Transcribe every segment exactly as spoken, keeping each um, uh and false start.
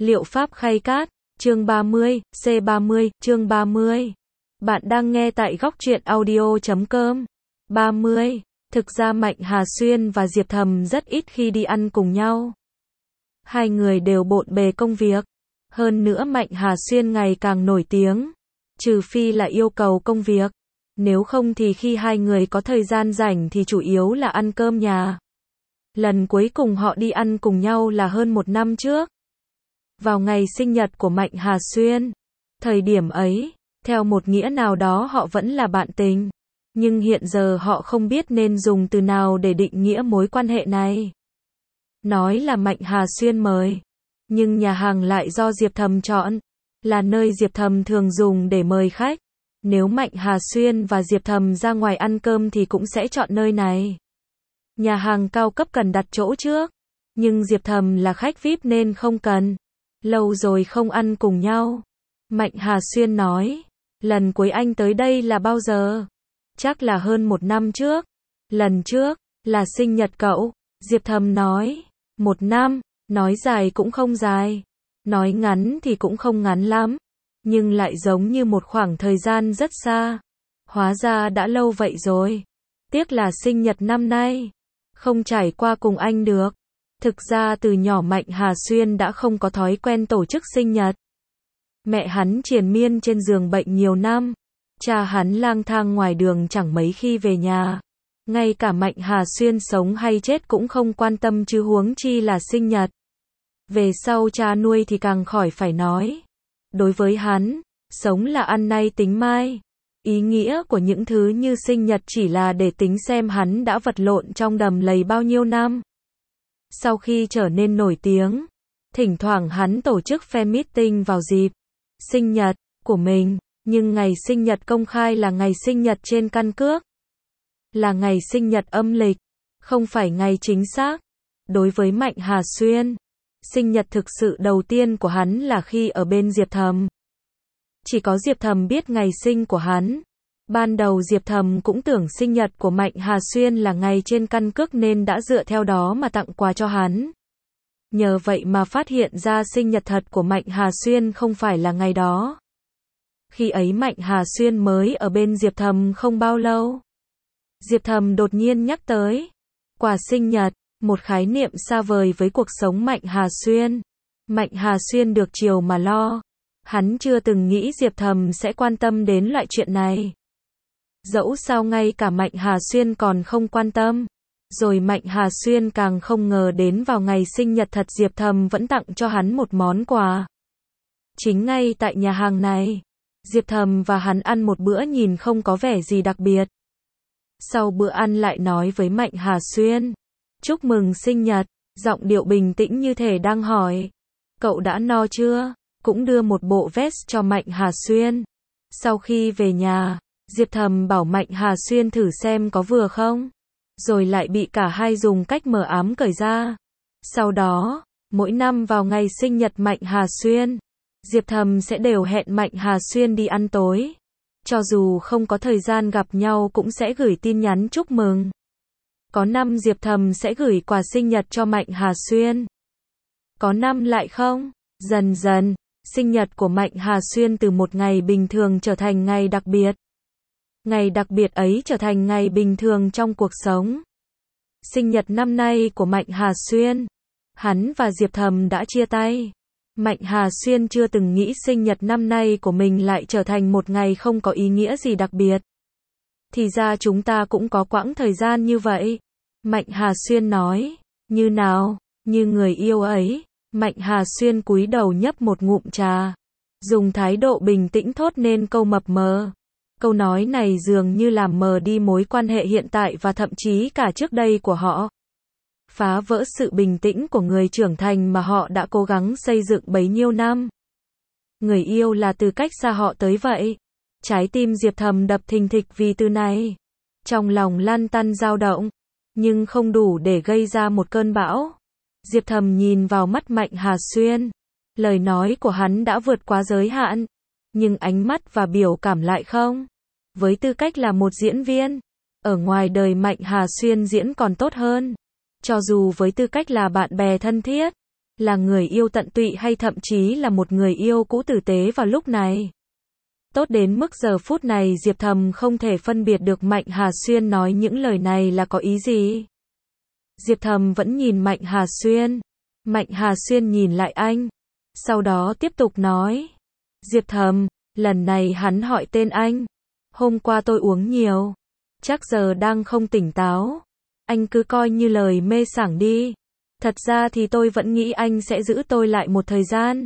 Liệu pháp khay cát, chương ba mươi, C ba mươi, chương ba mươi. Bạn đang nghe tại góc truyện audio chấm com. ba mươi. Thực ra Mạnh Hà Xuyên và Diệp Thầm rất ít khi đi ăn cùng nhau. Hai người đều bộn bề công việc. Hơn nữa Mạnh Hà Xuyên ngày càng nổi tiếng. Trừ phi là yêu cầu công việc. Nếu không thì khi hai người có thời gian rảnh thì chủ yếu là ăn cơm nhà. Lần cuối cùng họ đi ăn cùng nhau là hơn một năm trước. Vào ngày sinh nhật của Mạnh Hà Xuyên. Thời điểm ấy, theo một nghĩa nào đó họ vẫn là bạn tình. Nhưng hiện giờ họ không biết nên dùng từ nào để định nghĩa mối quan hệ này. Nói là Mạnh Hà Xuyên mời. Nhưng nhà hàng lại do Diệp Thầm chọn. Là nơi Diệp Thầm thường dùng để mời khách. Nếu Mạnh Hà Xuyên và Diệp Thầm ra ngoài ăn cơm thì cũng sẽ chọn nơi này. Nhà hàng cao cấp cần đặt chỗ trước. Nhưng Diệp Thầm là khách vi ai pi nên không cần. Lâu rồi không ăn cùng nhau. Mạnh Hà Xuyên nói. Lần cuối anh tới đây là bao giờ? Chắc là hơn một năm trước. Lần trước, là sinh nhật cậu. Diệp Thầm nói. Một năm, nói dài cũng không dài. Nói ngắn thì cũng không ngắn lắm. Nhưng lại giống như một khoảng thời gian rất xa. Hóa ra đã lâu vậy rồi. Tiếc là sinh nhật năm nay không trải qua cùng anh được. Thực ra từ nhỏ Mạnh Hà Xuyên đã không có thói quen tổ chức sinh nhật. Mẹ hắn triền miên trên giường bệnh nhiều năm. Cha hắn lang thang ngoài đường chẳng mấy khi về nhà. Ngay cả Mạnh Hà Xuyên sống hay chết cũng không quan tâm chứ huống chi là sinh nhật. Về sau cha nuôi thì càng khỏi phải nói. Đối với hắn, sống là ăn nay tính mai. Ý nghĩa của những thứ như sinh nhật chỉ là để tính xem hắn đã vật lộn trong đầm lầy bao nhiêu năm. Sau khi trở nên nổi tiếng, thỉnh thoảng hắn tổ chức fan meeting vào dịp sinh nhật của mình, nhưng ngày sinh nhật công khai là ngày sinh nhật trên căn cước. Là ngày sinh nhật âm lịch, không phải ngày chính xác. Đối với Mạnh Hà Xuyên, sinh nhật thực sự đầu tiên của hắn là khi ở bên Diệp Thầm. Chỉ có Diệp Thầm biết ngày sinh của hắn. Ban đầu Diệp Thầm cũng tưởng sinh nhật của Mạnh Hà Xuyên là ngày trên căn cước nên đã dựa theo đó mà tặng quà cho hắn. Nhờ vậy mà phát hiện ra sinh nhật thật của Mạnh Hà Xuyên không phải là ngày đó. Khi ấy Mạnh Hà Xuyên mới ở bên Diệp Thầm không bao lâu. Diệp Thầm đột nhiên nhắc tới quà sinh nhật, một khái niệm xa vời với cuộc sống Mạnh Hà Xuyên. Mạnh Hà Xuyên được chiều mà lo. Hắn chưa từng nghĩ Diệp Thầm sẽ quan tâm đến loại chuyện này. Dẫu sao ngay cả Mạnh Hà Xuyên còn không quan tâm. Rồi Mạnh Hà Xuyên càng không ngờ đến vào ngày sinh nhật thật Diệp Thầm vẫn tặng cho hắn một món quà. Chính ngay tại nhà hàng này, Diệp Thầm và hắn ăn một bữa nhìn không có vẻ gì đặc biệt. Sau bữa ăn lại nói với Mạnh Hà Xuyên. Chúc mừng sinh nhật, giọng điệu bình tĩnh như thể đang hỏi. Cậu đã no chưa? Cũng đưa một bộ vest cho Mạnh Hà Xuyên. Sau khi về nhà, Diệp Thầm bảo Mạnh Hà Xuyên thử xem có vừa không. Rồi lại bị cả hai dùng cách mờ ám cởi ra. Sau đó, mỗi năm vào ngày sinh nhật Mạnh Hà Xuyên, Diệp Thầm sẽ đều hẹn Mạnh Hà Xuyên đi ăn tối. Cho dù không có thời gian gặp nhau cũng sẽ gửi tin nhắn chúc mừng. Có năm Diệp Thầm sẽ gửi quà sinh nhật cho Mạnh Hà Xuyên. Có năm lại không. Dần dần, sinh nhật của Mạnh Hà Xuyên từ một ngày bình thường trở thành ngày đặc biệt. Ngày đặc biệt ấy trở thành ngày bình thường trong cuộc sống. Sinh nhật năm nay của Mạnh Hà Xuyên, hắn và Diệp Thầm đã chia tay. Mạnh Hà Xuyên chưa từng nghĩ sinh nhật năm nay của mình lại trở thành một ngày không có ý nghĩa gì đặc biệt. Thì ra chúng ta cũng có quãng thời gian như vậy. Mạnh Hà Xuyên nói. Như nào? Như người yêu ấy. Mạnh Hà Xuyên cúi đầu nhấp một ngụm trà. Dùng thái độ bình tĩnh thốt nên câu mập mờ. Câu nói này dường như làm mờ đi mối quan hệ hiện tại và thậm chí cả trước đây của họ. Phá vỡ sự bình tĩnh của người trưởng thành mà họ đã cố gắng xây dựng bấy nhiêu năm. Người yêu là từ cách xa họ tới vậy. Trái tim Diệp Thầm đập thình thịch vì từ này. Trong lòng lăn tăn dao động. Nhưng không đủ để gây ra một cơn bão. Diệp Thầm nhìn vào mắt Mạnh Hà Xuyên. Lời nói của hắn đã vượt quá giới hạn. Nhưng ánh mắt và biểu cảm lại không. Với tư cách là một diễn viên, ở ngoài đời Mạnh Hà Xuyên diễn còn tốt hơn. Cho dù với tư cách là bạn bè thân thiết, là người yêu tận tụy hay thậm chí là một người yêu cũ tử tế vào lúc này. Tốt đến mức giờ phút này Diệp Thầm không thể phân biệt được Mạnh Hà Xuyên nói những lời này là có ý gì. Diệp Thầm vẫn nhìn Mạnh Hà Xuyên. Mạnh Hà Xuyên nhìn lại anh. Sau đó tiếp tục nói. Diệp Thầm, lần này hắn hỏi tên anh. Hôm qua tôi uống nhiều. Chắc giờ đang không tỉnh táo. Anh cứ coi như lời mê sảng đi. Thật ra thì tôi vẫn nghĩ anh sẽ giữ tôi lại một thời gian.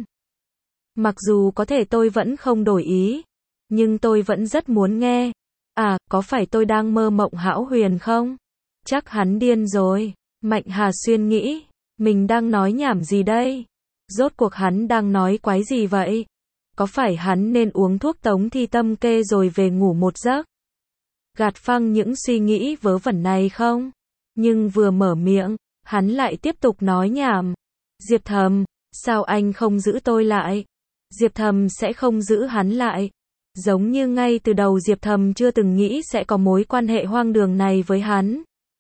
Mặc dù có thể tôi vẫn không đổi ý. Nhưng tôi vẫn rất muốn nghe. À, có phải tôi đang mơ mộng hão huyền không? Chắc hắn điên rồi. Mạnh Hà Xuyên nghĩ. Mình đang nói nhảm gì đây? Rốt cuộc hắn đang nói quái gì vậy? Có phải hắn nên uống thuốc tống thi tâm kê rồi về ngủ một giấc? Gạt phăng những suy nghĩ vớ vẩn này không? Nhưng vừa mở miệng, hắn lại tiếp tục nói nhảm. Diệp Thầm, sao anh không giữ tôi lại? Diệp Thầm sẽ không giữ hắn lại. Giống như ngay từ đầu Diệp Thầm chưa từng nghĩ sẽ có mối quan hệ hoang đường này với hắn.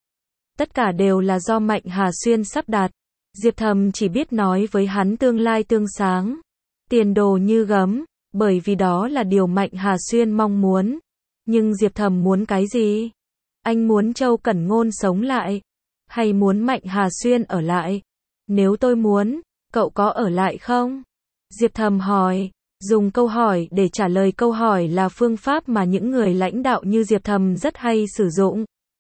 Tất cả đều là do Mạnh Hà Xuyên sắp đặt. Diệp Thầm chỉ biết nói với hắn tương lai tươi sáng. Tiền đồ như gấm, bởi vì đó là điều Mạnh Hà Xuyên mong muốn. Nhưng Diệp Thầm muốn cái gì? Anh muốn Châu Cẩn Ngôn sống lại? Hay muốn Mạnh Hà Xuyên ở lại? Nếu tôi muốn, cậu có ở lại không? Diệp Thầm hỏi. Dùng câu hỏi để trả lời câu hỏi là phương pháp mà những người lãnh đạo như Diệp Thầm rất hay sử dụng.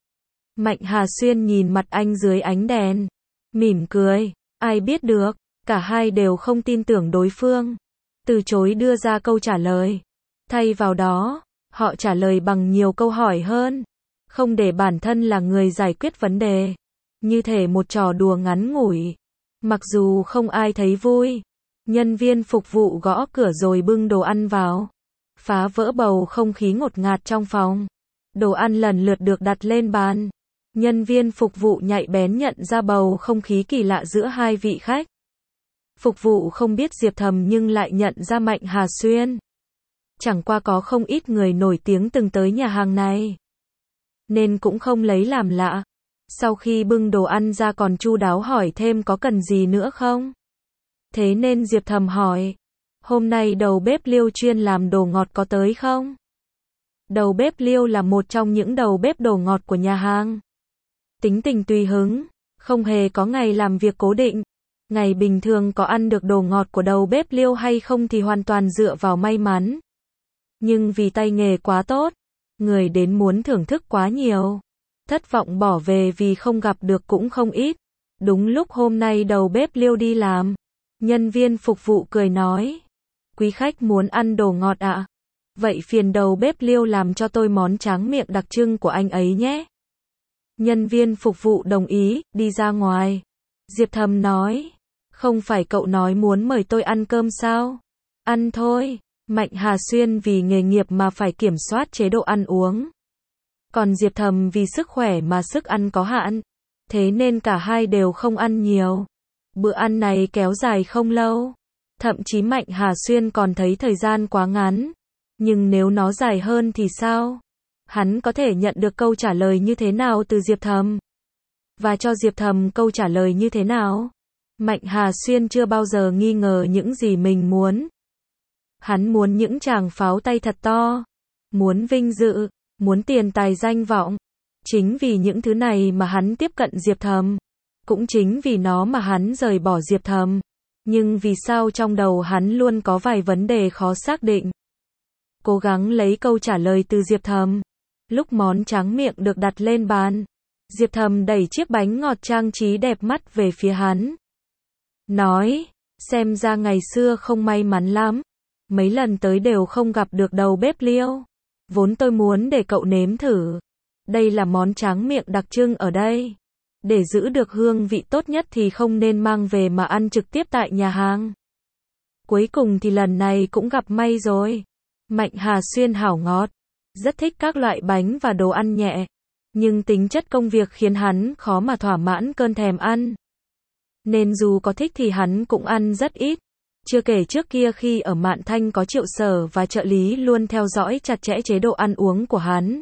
Mạnh Hà Xuyên nhìn mặt anh dưới ánh đèn. Mỉm cười. Ai biết được, cả hai đều không tin tưởng đối phương. Từ chối đưa ra câu trả lời. Thay vào đó, họ trả lời bằng nhiều câu hỏi hơn. Không để bản thân là người giải quyết vấn đề. Như thể một trò đùa ngắn ngủi. Mặc dù không ai thấy vui. Nhân viên phục vụ gõ cửa rồi bưng đồ ăn vào. Phá vỡ bầu không khí ngột ngạt trong phòng. Đồ ăn lần lượt được đặt lên bàn. Nhân viên phục vụ nhạy bén nhận ra bầu không khí kỳ lạ giữa hai vị khách. Phục vụ không biết Diệp Thầm nhưng lại nhận ra Mạnh Hà Xuyên. Chẳng qua có không ít người nổi tiếng từng tới nhà hàng này. Nên cũng không lấy làm lạ. Sau khi bưng đồ ăn ra còn chu đáo hỏi thêm có cần gì nữa không? Thế nên Diệp Thầm hỏi. Hôm nay đầu bếp Liêu chuyên làm đồ ngọt có tới không? Đầu bếp Liêu là một trong những đầu bếp đồ ngọt của nhà hàng. Tính tình tùy hứng, không hề có ngày làm việc cố định. Ngày bình thường có ăn được đồ ngọt của đầu bếp Liêu hay không thì hoàn toàn dựa vào may mắn. Nhưng vì tay nghề quá tốt, người đến muốn thưởng thức quá nhiều. Thất vọng bỏ về vì không gặp được cũng không ít. Đúng lúc hôm nay đầu bếp Liêu đi làm. Nhân viên phục vụ cười nói. Quý khách muốn ăn đồ ngọt ạ? À? Vậy phiền đầu bếp Liêu làm cho tôi món tráng miệng đặc trưng của anh ấy nhé. Nhân viên phục vụ đồng ý, đi ra ngoài. Diệp Thầm nói. Không phải cậu nói muốn mời tôi ăn cơm sao? Ăn thôi. Mạnh Hà Xuyên vì nghề nghiệp mà phải kiểm soát chế độ ăn uống. Còn Diệp Thầm vì sức khỏe mà sức ăn có hạn. Thế nên cả hai đều không ăn nhiều. Bữa ăn này kéo dài không lâu. Thậm chí Mạnh Hà Xuyên còn thấy thời gian quá ngắn. Nhưng nếu nó dài hơn thì sao? Hắn có thể nhận được câu trả lời như thế nào từ Diệp Thầm? Và cho Diệp Thầm câu trả lời như thế nào? Mạnh Hà Xuyên chưa bao giờ nghi ngờ những gì mình muốn. Hắn muốn những tràng pháo tay thật to. Muốn vinh dự. Muốn tiền tài danh vọng. Chính vì những thứ này mà hắn tiếp cận Diệp Thầm. Cũng chính vì nó mà hắn rời bỏ Diệp Thầm. Nhưng vì sao trong đầu hắn luôn có vài vấn đề khó xác định. Cố gắng lấy câu trả lời từ Diệp Thầm. Lúc món tráng miệng được đặt lên bàn, Diệp Thầm đẩy chiếc bánh ngọt trang trí đẹp mắt về phía hắn. Nói, xem ra ngày xưa không may mắn lắm. Mấy lần tới đều không gặp được đầu bếp Liêu. Vốn tôi muốn để cậu nếm thử. Đây là món tráng miệng đặc trưng ở đây. Để giữ được hương vị tốt nhất thì không nên mang về mà ăn trực tiếp tại nhà hàng. Cuối cùng thì lần này cũng gặp may rồi. Mạnh Hà Xuyên hảo ngọt. Rất thích các loại bánh và đồ ăn nhẹ. Nhưng tính chất công việc khiến hắn khó mà thỏa mãn cơn thèm ăn. Nên dù có thích thì hắn cũng ăn rất ít. Chưa kể trước kia khi ở Mạn Thanh có Triệu Sở và trợ lý luôn theo dõi chặt chẽ chế độ ăn uống của hắn.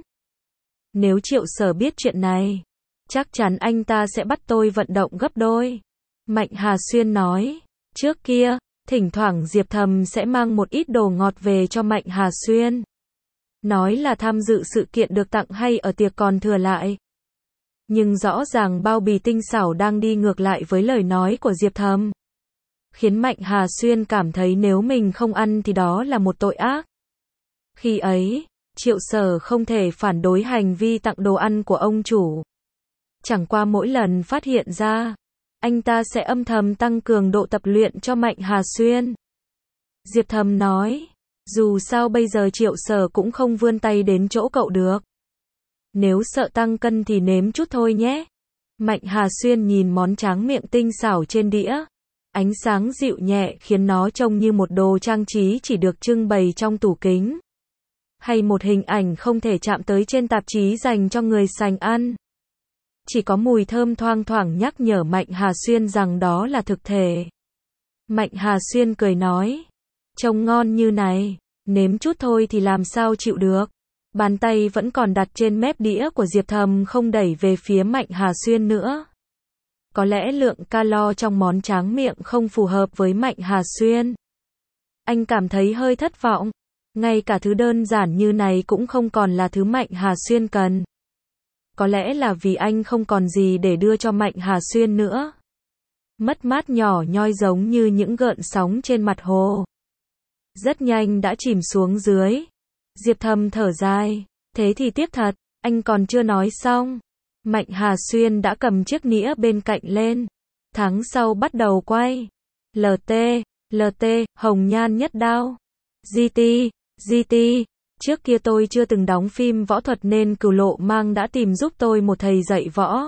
Nếu Triệu Sở biết chuyện này, chắc chắn anh ta sẽ bắt tôi vận động gấp đôi. Mạnh Hà Xuyên nói. Trước kia, thỉnh thoảng Diệp Thầm sẽ mang một ít đồ ngọt về cho Mạnh Hà Xuyên. Nói là tham dự sự kiện được tặng hay ở tiệc còn thừa lại. Nhưng rõ ràng bao bì tinh xảo đang đi ngược lại với lời nói của Diệp Thầm. Khiến Mạnh Hà Xuyên cảm thấy nếu mình không ăn thì đó là một tội ác. Khi ấy, Triệu Sở không thể phản đối hành vi tặng đồ ăn của ông chủ. Chẳng qua mỗi lần phát hiện ra, anh ta sẽ âm thầm tăng cường độ tập luyện cho Mạnh Hà Xuyên. Diệp Thầm nói, dù sao bây giờ Triệu Sở cũng không vươn tay đến chỗ cậu được. Nếu sợ tăng cân thì nếm chút thôi nhé. Mạnh Hà Xuyên nhìn món tráng miệng tinh xảo trên đĩa. Ánh sáng dịu nhẹ khiến nó trông như một đồ trang trí chỉ được trưng bày trong tủ kính. Hay một hình ảnh không thể chạm tới trên tạp chí dành cho người sành ăn. Chỉ có mùi thơm thoang thoảng nhắc nhở Mạnh Hà Xuyên rằng đó là thực thể. Mạnh Hà Xuyên cười nói, trông ngon như này, nếm chút thôi thì làm sao chịu được. Bàn tay vẫn còn đặt trên mép đĩa của Diệp Thầm không đẩy về phía Mạnh Hà Xuyên nữa. Có lẽ lượng calo trong món tráng miệng không phù hợp với Mạnh Hà Xuyên. Anh cảm thấy hơi thất vọng. Ngay cả thứ đơn giản như này cũng không còn là thứ Mạnh Hà Xuyên cần. Có lẽ là vì anh không còn gì để đưa cho Mạnh Hà Xuyên nữa. Mất mát nhỏ nhoi giống như những gợn sóng trên mặt hồ. Rất nhanh đã chìm xuống dưới. Diệp Thầm thở dài. Thế thì tiếc thật, anh còn chưa nói xong. Mạnh Hà Xuyên đã cầm chiếc nĩa bên cạnh lên. Tháng sau bắt đầu quay. lờ tê, lờ tê, Hồng Nhan Nhất Đao. giê tê, giê tê. Trước kia tôi chưa từng đóng phim võ thuật nên Cửu Lộ Mang đã tìm giúp tôi một thầy dạy võ.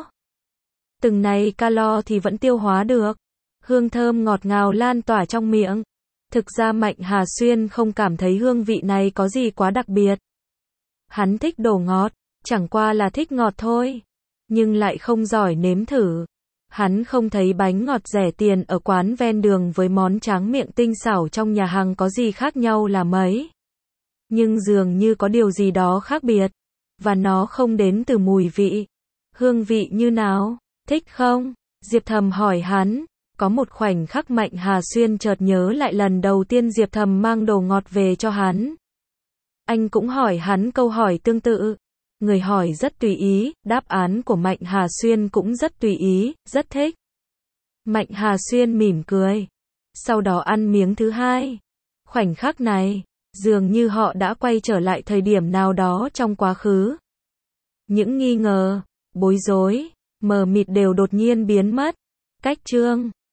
Từng này calo thì vẫn tiêu hóa được. Hương thơm ngọt ngào lan tỏa trong miệng. Thực ra Mạnh Hà Xuyên không cảm thấy hương vị này có gì quá đặc biệt. Hắn thích đồ ngọt, chẳng qua là thích ngọt thôi. Nhưng lại không giỏi nếm thử. Hắn không thấy bánh ngọt rẻ tiền ở quán ven đường với món tráng miệng tinh xảo trong nhà hàng có gì khác nhau là mấy. Nhưng dường như có điều gì đó khác biệt. Và nó không đến từ mùi vị. Hương vị như nào? Thích không? Diệp Thầm hỏi hắn. Có một khoảnh khắc Mạnh Hà Xuyên chợt nhớ lại lần đầu tiên Diệp Thầm mang đồ ngọt về cho hắn. Anh cũng hỏi hắn câu hỏi tương tự. Người hỏi rất tùy ý, đáp án của Mạnh Hà Xuyên cũng rất tùy ý, rất thích. Mạnh Hà Xuyên mỉm cười. Sau đó ăn miếng thứ hai. Khoảnh khắc này, dường như họ đã quay trở lại thời điểm nào đó trong quá khứ. Những nghi ngờ, bối rối, mờ mịt đều đột nhiên biến mất. Cách chương